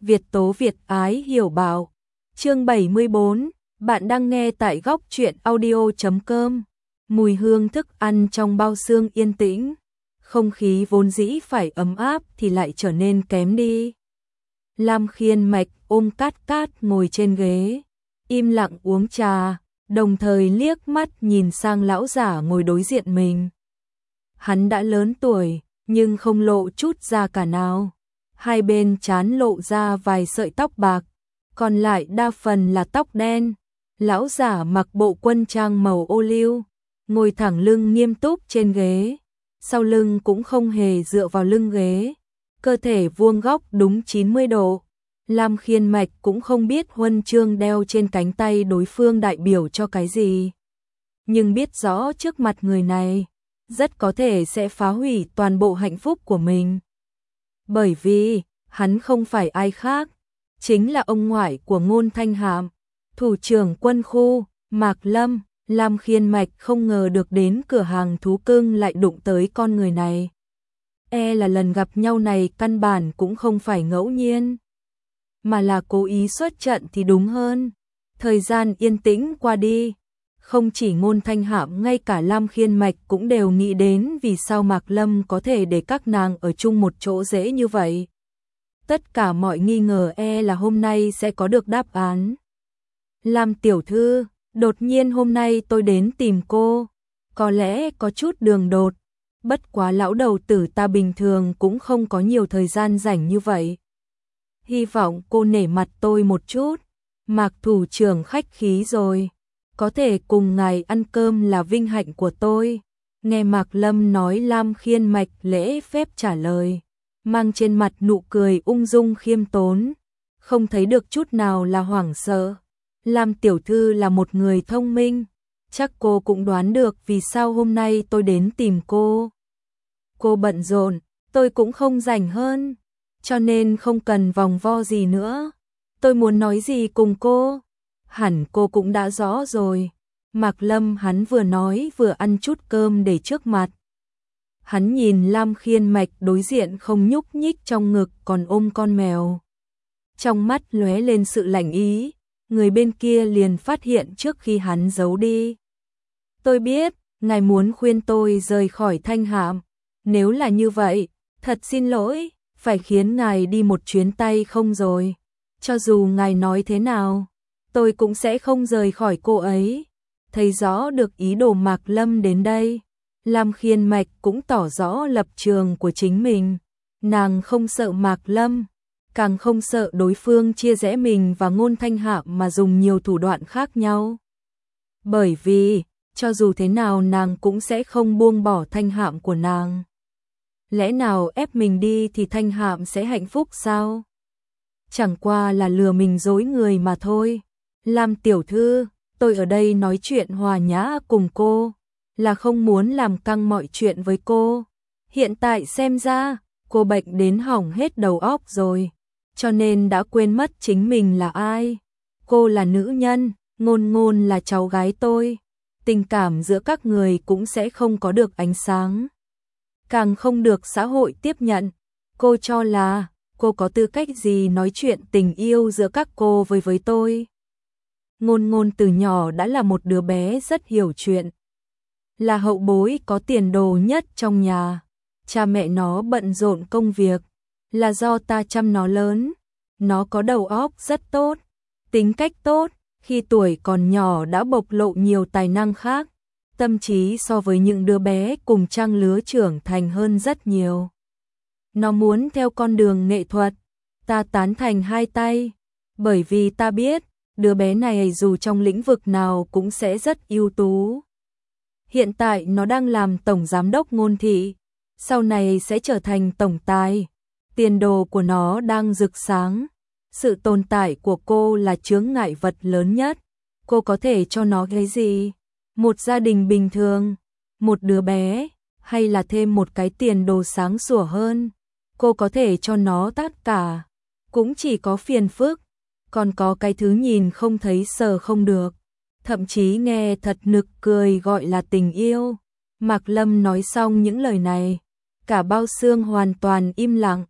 Việt tố Việt ái hiểu bảo. Chương 74, bạn đang nghe tại góc truyện audio.com. Mùi hương thức ăn trong bao xương yên tĩnh, không khí vốn dĩ phải ấm áp thì lại trở nên kém đi. Lam Khiên Mạch ôm Cát Cát ngồi trên ghế, im lặng uống trà, đồng thời liếc mắt nhìn sang lão giả ngồi đối diện mình. Hắn đã lớn tuổi, nhưng không lộ chút da cả nào. Hai bên trán lộ ra vài sợi tóc bạc, còn lại đa phần là tóc đen. Lão giả mặc bộ quân trang màu ô liu, ngồi thẳng lưng nghiêm túc trên ghế, sau lưng cũng không hề dựa vào lưng ghế, cơ thể vuông góc đúng 90 độ. Lam Khiên Mạch cũng không biết huân chương đeo trên cánh tay đối phương đại biểu cho cái gì, nhưng biết rõ trước mặt người này, rất có thể sẽ phá hủy toàn bộ hạnh phúc của mình. Bởi vì, hắn không phải ai khác, chính là ông ngoại của Ngôn Thanh Hạm, thủ trưởng quân khu, Mạc Lâm. Lam Khiên Mạch không ngờ được đến cửa hàng thú cưng lại đụng tới con người này. Là lần gặp nhau này căn bản cũng không phải ngẫu nhiên, mà là cố ý xuất trận thì đúng hơn. Thời gian yên tĩnh qua đi, không chỉ Ngôn Thanh Hạm, ngay cả Lam Khiên Mạch cũng đều nghĩ đến vì sao Mạc Lâm có thể để các nàng ở chung một chỗ dễ như vậy. Tất cả mọi nghi ngờ là hôm nay sẽ có được đáp án. Lam tiểu thư, đột nhiên hôm nay tôi đến tìm cô, có lẽ có chút đường đột, bất quá lão đầu tử ta bình thường cũng không có nhiều thời gian rảnh như vậy. Hy vọng cô nể mặt tôi một chút. Mạc thủ trưởng khách khí rồi, có thể cùng ngài ăn cơm là vinh hạnh của tôi. Nghe Mạc Lâm nói, Lam Khiên Mạch lễ phép trả lời, mang trên mặt nụ cười ung dung khiêm tốn, không thấy được chút nào là hoảng sợ. Lam tiểu thư là một người thông minh, chắc cô cũng đoán được vì sao hôm nay tôi đến tìm cô. Cô bận rộn, tôi cũng không rảnh hơn, cho nên không cần vòng vo gì nữa. Tôi muốn nói gì cùng cô, hẳn cô cũng đã rõ rồi. Mạc Lâm hắn vừa nói vừa ăn chút cơm để trước mặt. Hắn nhìn Lam Khiên Mạch đối diện không nhúc nhích trong ngực còn ôm con mèo, trong mắt lóe lên sự lạnh ý. Người bên kia liền phát hiện trước khi hắn giấu đi. Tôi biết, ngài muốn khuyên tôi rời khỏi Thanh Hạm. Nếu là như vậy, thật xin lỗi, phải khiến ngài đi một chuyến tay không rồi. Cho dù ngài nói thế nào, tôi cũng sẽ không rời khỏi cô ấy. Thấy rõ được ý đồ Mạc Lâm đến đây, Lam Khiên Mạch cũng tỏ rõ lập trường của chính mình. Nàng không sợ Mạc Lâm, càng không sợ đối phương chia rẽ mình và Ngôn Thanh Hạm mà dùng nhiều thủ đoạn khác nhau. Bởi vì, cho dù thế nào nàng cũng sẽ không buông bỏ Thanh Hạm của nàng. Lẽ nào ép mình đi thì Thanh Hạm sẽ hạnh phúc sao? Chẳng qua là lừa mình dối người mà thôi. Lam tiểu thư, tôi ở đây nói chuyện hòa nhã cùng cô, là không muốn làm căng mọi chuyện với cô. Hiện tại xem ra, cô bệnh đến hỏng hết đầu óc rồi, cho nên đã quên mất chính mình là ai. Cô là nữ nhân, Ngôn Ngôn là cháu gái tôi. Tình cảm giữa các người cũng sẽ không có được ánh sáng, càng không được xã hội tiếp nhận. Cô cho là cô có tư cách gì nói chuyện tình yêu giữa các cô với tôi? Ngôn Ngôn từ nhỏ đã là một đứa bé rất hiểu chuyện, là hậu bối có tiền đồ nhất trong nhà. Cha mẹ nó bận rộn công việc, là do ta chăm nó lớn. Nó có đầu óc rất tốt, tính cách tốt, khi tuổi còn nhỏ đã bộc lộ nhiều tài năng khác, tâm trí so với những đứa bé cùng trang lứa trưởng thành hơn rất nhiều. Nó muốn theo con đường nghệ thuật, ta tán thành hai tay, bởi vì ta biết, đứa bé này dù trong lĩnh vực nào cũng sẽ rất ưu tú. Hiện tại nó đang làm tổng giám đốc Ngôn thị, sau này sẽ trở thành tổng tài. Tiền đồ của nó đang rực sáng. Sự tồn tại của cô là chướng ngại vật lớn nhất. Cô có thể cho nó cái gì? Một gia đình bình thường, một đứa bé, hay là thêm một cái tiền đồ sáng sủa hơn? Cô có thể cho nó tất cả, cũng chỉ có phiền phức, còn có cái thứ nhìn không thấy sờ không được, thậm chí nghe thật nực cười gọi là tình yêu. Mạc Lâm nói xong những lời này, cả bao xương hoàn toàn im lặng.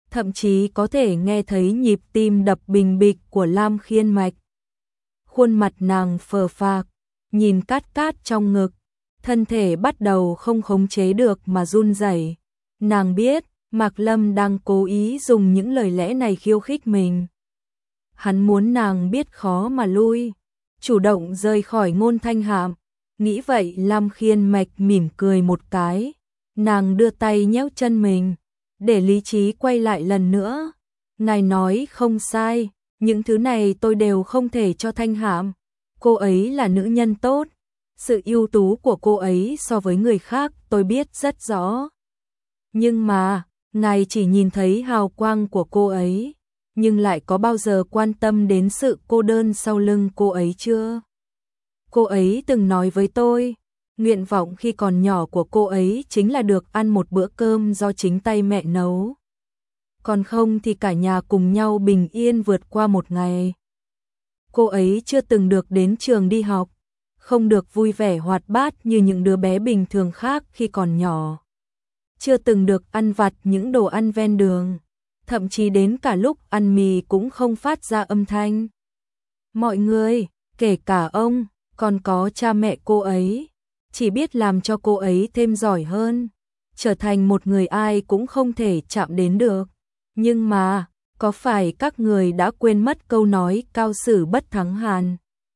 thậm chí có thể nghe thấy nhịp tim đập bình bịch của Lam Khiên Mạch. Khuôn mặt nàng phờ phạc, nhìn Cát Cát trong ngực, thân thể bắt đầu không khống chế được mà run rẩy. Nàng biết, Mạc Lâm đang cố ý dùng những lời lẽ này khiêu khích mình. Hắn muốn nàng biết khó mà lui, chủ động rời khỏi Ngôn Thanh Hạm. Nghĩ vậy Lam Khiên Mạch mỉm cười một cái, nàng đưa tay nhéo chân mình, để lý trí quay lại lần nữa. Ngài nói không sai, những thứ này tôi đều không thể cho Thanh Hạm. Cô ấy là nữ nhân tốt, sự ưu tú của cô ấy so với người khác tôi biết rất rõ. Nhưng mà, ngài chỉ nhìn thấy hào quang của cô ấy, nhưng lại có bao giờ quan tâm đến sự cô đơn sau lưng cô ấy chưa? Cô ấy từng nói với tôi, nguyện vọng khi còn nhỏ của cô ấy chính là được ăn một bữa cơm do chính tay mẹ nấu. Còn không thì cả nhà cùng nhau bình yên vượt qua một ngày. Cô ấy chưa từng được đến trường đi học, không được vui vẻ hoạt bát như những đứa bé bình thường khác khi còn nhỏ. Chưa từng được ăn vặt những đồ ăn ven đường, thậm chí đến cả lúc ăn mì cũng không phát ra âm thanh. Mọi người, kể cả ông, còn có cha mẹ cô ấy, chỉ biết làm cho cô ấy thêm giỏi hơn, trở thành một người ai cũng không thể chạm đến được. Nhưng mà, có phải các người đã quên mất câu nói cao sử bất thắng hàn?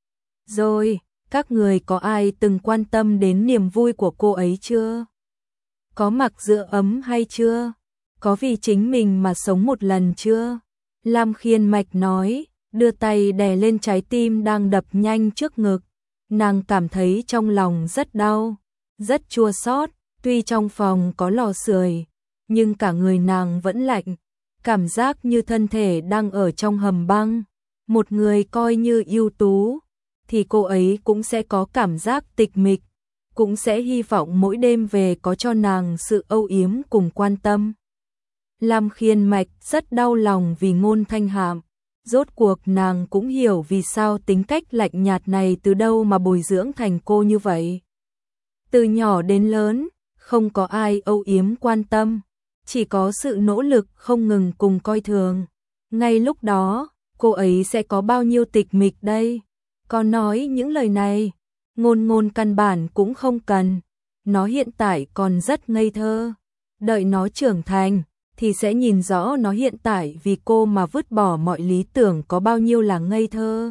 Rồi, các người có ai từng quan tâm đến niềm vui của cô ấy chưa? Có mặc dựa ấm hay chưa? Có vì chính mình mà sống một lần chưa? Lam Khiên Mạch nói, đưa tay đè lên trái tim đang đập nhanh trước ngực. Nàng cảm thấy trong lòng rất đau, rất chua xót. Tuy trong phòng có lò sưởi, nhưng cả người nàng vẫn lạnh, cảm giác như thân thể đang ở trong hầm băng. Một người coi như ưu tú, thì cô ấy cũng sẽ có cảm giác tịch mịch, cũng sẽ hy vọng mỗi đêm về có cho nàng sự âu yếm cùng quan tâm. Lam Khiên Mạch rất đau lòng vì Ngôn Thanh Hạm. Rốt cuộc nàng cũng hiểu vì sao tính cách lạnh nhạt này từ đâu mà bồi dưỡng thành cô như vậy. Từ nhỏ đến lớn, không có ai âu yếm quan tâm, chỉ có sự nỗ lực không ngừng cùng coi thường. Ngay lúc đó, cô ấy sẽ có bao nhiêu tịch mịch đây? Còn nói những lời này, Ngôn căn bản cũng không cần. Nó hiện tại còn rất ngây thơ. Đợi nó trưởng thành, thì sẽ nhìn rõ nó hiện tại vì cô mà vứt bỏ mọi lý tưởng có bao nhiêu là ngây thơ.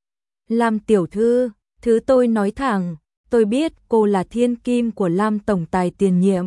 Lam tiểu thư, thứ tôi nói thẳng, tôi biết cô là thiên kim của Lam tổng tài tiền nhiệm.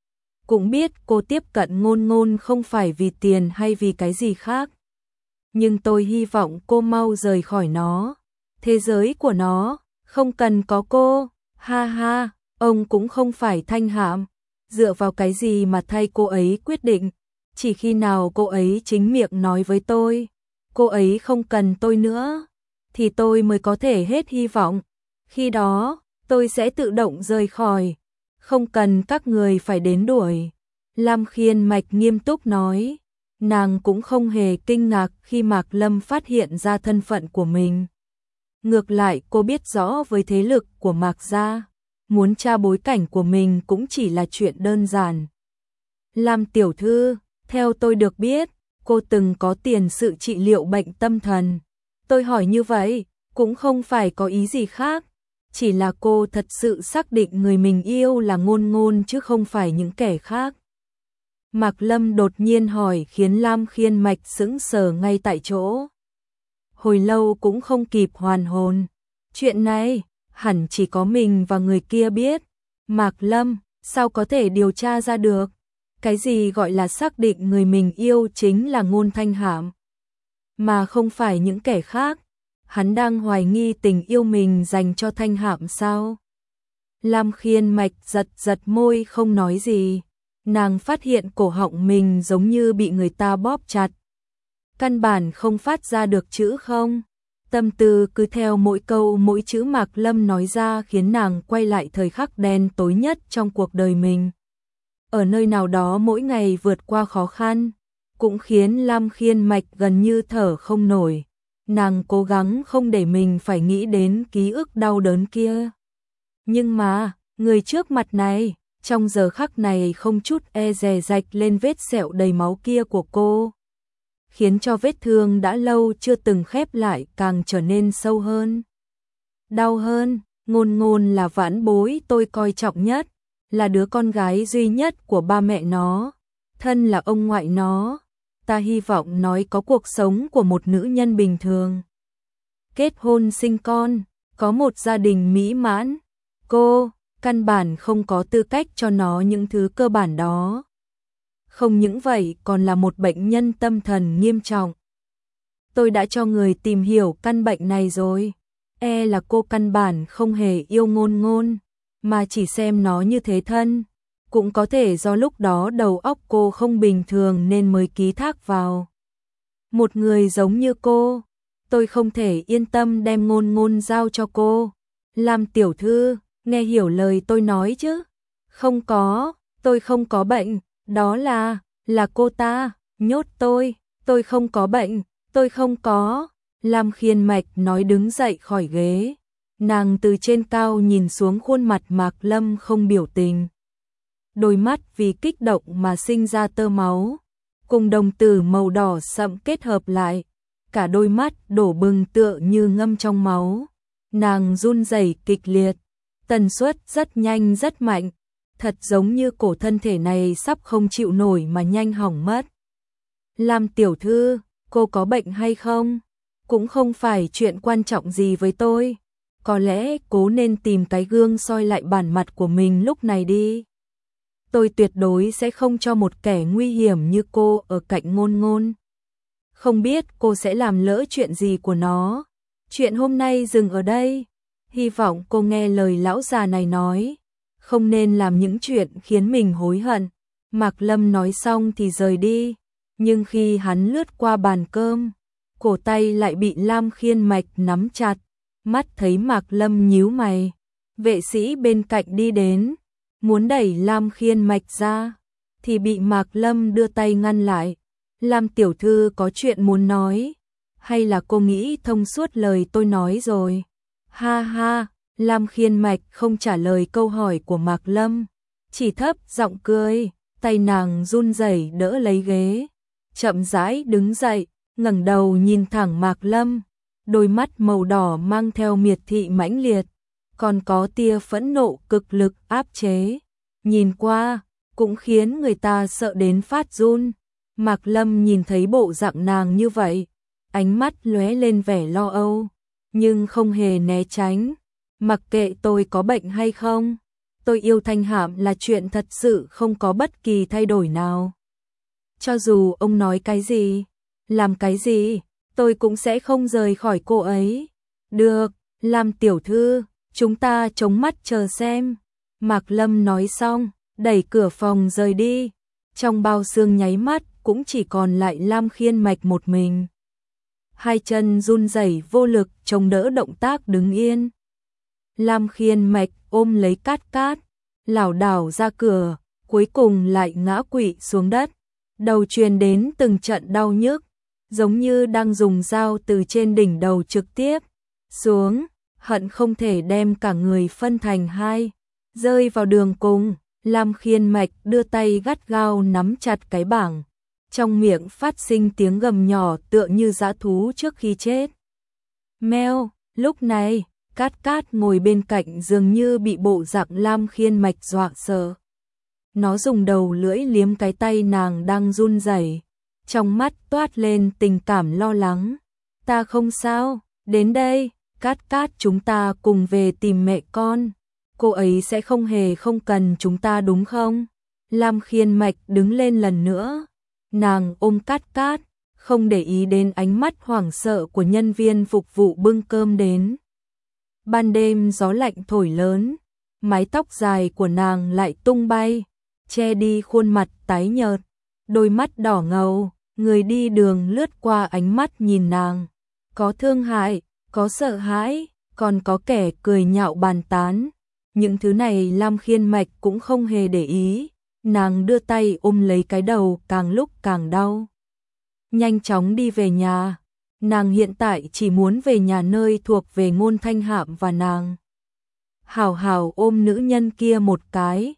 Cũng biết cô tiếp cận Ngôn không phải vì tiền hay vì cái gì khác. Nhưng tôi hy vọng cô mau rời khỏi nó. Thế giới của nó, không cần có cô. Ha ha, ông cũng không phải Thanh Hạm. Dựa vào cái gì mà thay cô ấy quyết định? Chỉ khi nào cô ấy chính miệng nói với tôi, cô ấy không cần tôi nữa, thì tôi mới có thể hết hy vọng. Khi đó, tôi sẽ tự động rời khỏi, không cần các người phải đến đuổi. Lam Khiên Mạch nghiêm túc nói, nàng cũng không hề kinh ngạc khi Mạc Lâm phát hiện ra thân phận của mình. Ngược lại cô biết rõ với thế lực của Mạc gia, muốn tra bối cảnh của mình cũng chỉ là chuyện đơn giản. Lam tiểu thư, theo tôi được biết, cô từng có tiền sự trị liệu bệnh tâm thần. Tôi hỏi như vậy, cũng không phải có ý gì khác, chỉ là cô thật sự xác định người mình yêu là Ngôn chứ không phải những kẻ khác. Mạc Lâm đột nhiên hỏi khiến Lam Khiên Mạch sững sờ ngay tại chỗ. Hồi lâu cũng không kịp hoàn hồn. Chuyện này, hẳn chỉ có mình và người kia biết. Mạc Lâm, sao có thể điều tra ra được? Cái gì gọi là xác định người mình yêu chính là Ngôn Thanh Hạm, mà không phải những kẻ khác? Hắn đang hoài nghi tình yêu mình dành cho Thanh Hạm sao? Lam Khiên Mạch giật môi không nói gì. Nàng phát hiện cổ họng mình giống như bị người ta bóp chặt. Căn bản không phát ra được chữ không. Tâm tư cứ theo mỗi câu mỗi chữ Mạc Lâm nói ra khiến nàng quay lại thời khắc đen tối nhất trong cuộc đời mình. Ở nơi nào đó mỗi ngày vượt qua khó khăn, cũng khiến Lam Khiên Mạch gần như thở không nổi. Nàng cố gắng không để mình phải nghĩ đến ký ức đau đớn kia. Nhưng mà, người trước mặt này, trong giờ khắc này không chút e dè rạch lên vết sẹo đầy máu kia của cô, khiến cho vết thương đã lâu chưa từng khép lại càng trở nên sâu hơn, đau hơn. Ngôn Ngôn là vãn bối tôi coi trọng nhất, là đứa con gái duy nhất của ba mẹ nó, thân là ông ngoại nó, ta hy vọng nó có cuộc sống của một nữ nhân bình thường. Kết hôn sinh con, có một gia đình mỹ mãn, cô căn bản không có tư cách cho nó những thứ cơ bản đó. Không những vậy còn là một bệnh nhân tâm thần nghiêm trọng. Tôi đã cho người tìm hiểu căn bệnh này rồi, e là cô căn bản không hề yêu Ngôn Ngôn, mà chỉ xem nó như thế thân. Cũng có thể do lúc đó đầu óc cô không bình thường nên mới ký thác vào một người giống như cô. Tôi không thể yên tâm đem Ngôn Ngôn giao cho cô. Lam tiểu thư, nghe hiểu lời tôi nói chứ? Không có, tôi không có bệnh, đó là cô ta nhốt tôi không có bệnh, tôi không có. Lam Khiên Mạch nói đứng dậy khỏi ghế, nàng từ trên cao nhìn xuống khuôn mặt Mạc Lâm không biểu tình. Đôi mắt vì kích động mà sinh ra tơ máu, cùng đồng tử màu đỏ sậm kết hợp lại, cả đôi mắt đổ bừng tựa như ngâm trong máu. Nàng run rẩy kịch liệt, tần suất rất nhanh rất mạnh, thật giống như cổ thân thể này sắp không chịu nổi mà nhanh hỏng mất. Lam tiểu thư, cô có bệnh hay không? Cũng không phải chuyện quan trọng gì với tôi. Có lẽ cố nên tìm cái gương soi lại bản mặt của mình lúc này đi. Tôi tuyệt đối sẽ không cho một kẻ nguy hiểm như cô ở cạnh Ngôn Ngôn. Không biết cô sẽ làm lỡ chuyện gì của nó. Chuyện hôm nay dừng ở đây. Hy vọng cô nghe lời lão già này nói, không nên làm những chuyện khiến mình hối hận. Mạc Lâm nói xong thì rời đi, nhưng khi hắn lướt qua bàn cơm, cổ tay lại bị Lam Khiên Mạch nắm chặt. Mắt thấy Mạc Lâm nhíu mày, vệ sĩ bên cạnh đi đến, muốn đẩy Lam Khiên Mạch ra, thì bị Mạc Lâm đưa tay ngăn lại. Lam tiểu thư có chuyện muốn nói, hay là cô nghĩ thông suốt lời tôi nói rồi? Ha ha, Lam Khiên Mạch không trả lời câu hỏi của Mạc Lâm, chỉ thấp giọng cười, tay nàng run rẩy đỡ lấy ghế, chậm rãi đứng dậy, ngẩng đầu nhìn thẳng Mạc Lâm, đôi mắt màu đỏ mang theo miệt thị mãnh liệt, còn có tia phẫn nộ cực lực áp chế, nhìn qua cũng khiến người ta sợ đến phát run. Mạc Lâm nhìn thấy bộ dạng nàng như vậy, ánh mắt lóe lên vẻ lo âu, nhưng không hề né tránh. Mặc kệ tôi có bệnh hay không, tôi yêu Thanh Hạm là chuyện thật sự không có bất kỳ thay đổi nào. Cho dù ông nói cái gì, làm cái gì, tôi cũng sẽ không rời khỏi cô ấy. Được, Lam tiểu thư, chúng ta chống mắt chờ xem. Mạc Lâm nói xong, đẩy cửa phòng rời đi. Trong bao xương nháy mắt cũng chỉ còn lại Lam Khiên Mạch một mình. Hai chân run rẩy vô lực chống đỡ động tác đứng yên. Lam Khiên Mạch ôm lấy Cát Cát, lảo đảo ra cửa, cuối cùng lại ngã quỵ xuống đất. Đầu truyền đến từng trận đau nhức, giống như đang dùng dao từ trên đỉnh đầu trực tiếp xuống, hận không thể đem cả người phân thành hai, rơi vào đường cùng. Lam Khiên Mạch đưa tay gắt gao nắm chặt cái bảng, trong miệng phát sinh tiếng gầm nhỏ tựa như dã thú trước khi chết. Meo, lúc này, Cát Cát ngồi bên cạnh dường như bị bộ dạng Lam Khiên Mạch dọa sợ. Nó dùng đầu lưỡi liếm cái tay nàng đang run rẩy, trong mắt toát lên tình cảm lo lắng. Ta không sao, đến đây, Cát Cát chúng ta cùng về tìm mẹ con. Cô ấy sẽ không hề không cần chúng ta đúng không? Lam Khiên Mạch đứng lên lần nữa. Nàng ôm Cát Cát, không để ý đến ánh mắt hoảng sợ của nhân viên phục vụ bưng cơm đến. Ban đêm gió lạnh thổi lớn, mái tóc dài của nàng lại tung bay, che đi khuôn mặt tái nhợt, đôi mắt đỏ ngầu. Người đi đường lướt qua ánh mắt nhìn nàng, có thương hại, có sợ hãi, còn có kẻ cười nhạo bàn tán. Những thứ này Lam Khiên Mạch cũng không hề để ý, nàng đưa tay ôm lấy cái đầu càng lúc càng đau. Nhanh chóng đi về nhà, nàng hiện tại chỉ muốn về nhà nơi thuộc về Ngôn Thanh Hạm và nàng. Hảo hảo ôm nữ nhân kia một cái,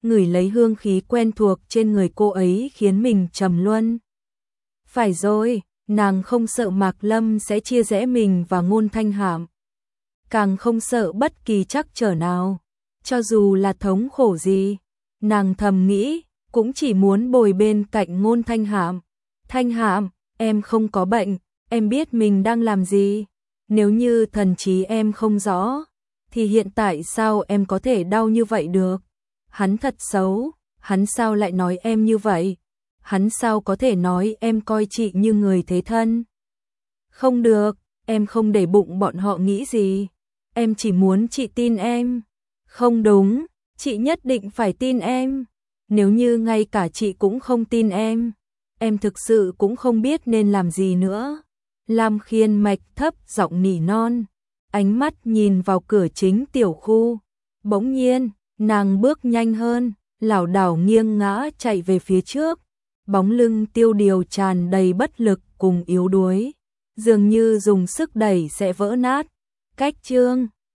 ngửi lấy hương khí quen thuộc trên người cô ấy khiến mình trầm luân. Phải rồi, nàng không sợ Mạc Lâm sẽ chia rẽ mình và Ngôn Thanh Hạm. Càng không sợ bất kỳ trắc trở nào, cho dù là thống khổ gì. Nàng thầm nghĩ, cũng chỉ muốn bồi bên cạnh Ngôn Thanh Hạm. Thanh Hạm, em không có bệnh, em biết mình đang làm gì. Nếu như thần trí em không rõ, thì hiện tại sao em có thể đau như vậy được? Hắn thật xấu, hắn sao lại nói em như vậy? Hắn sao có thể nói em coi chị như người thế thân? Không được, em không để bụng bọn họ nghĩ gì. Em chỉ muốn chị tin em. Không đúng, chị nhất định phải tin em. Nếu như ngay cả chị cũng không tin em thực sự cũng không biết nên làm gì nữa. Lam Khiên mạch thấp giọng nỉ non, ánh mắt nhìn vào cửa chính tiểu khu. Bỗng nhiên, nàng bước nhanh hơn, lảo đảo nghiêng ngã chạy về phía trước. Bóng lưng Tiêu Điều tràn đầy bất lực cùng yếu đuối, dường như dùng sức đẩy sẽ vỡ nát. Cách chương